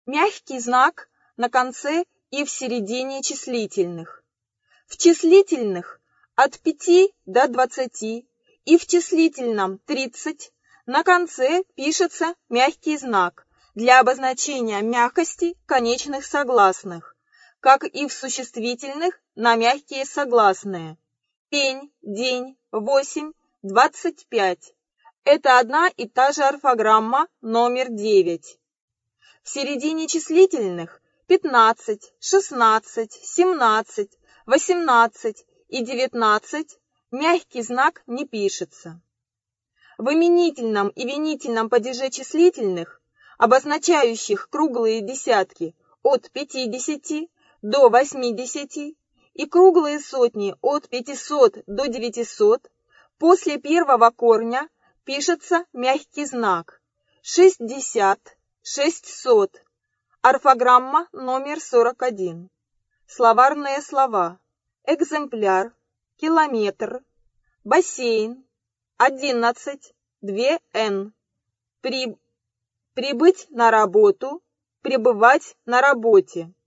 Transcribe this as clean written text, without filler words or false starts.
Мягкий знак на конце и в середине числительных. В числительных от 5 до 20 и в числительном 30 на конце пишется мягкий знак для обозначения мягкости конечных согласных, как и в существительных на мягкие согласные. Пень, день, 8, 25. Это одна и та же орфограмма номер 9. В середине числительных 15, 16, 17, 18 и 19 мягкий знак не пишется. В именительном и винительном падеже числительных, обозначающих круглые десятки от 50 до 80 и круглые сотни от 500 до 900, после первого корня пишется мягкий знак 60, 600. Орфограмма номер 41. Словарные слова: экземпляр, километр, бассейн, 11, 2Н. Прибыть на работу, пребывать на работе.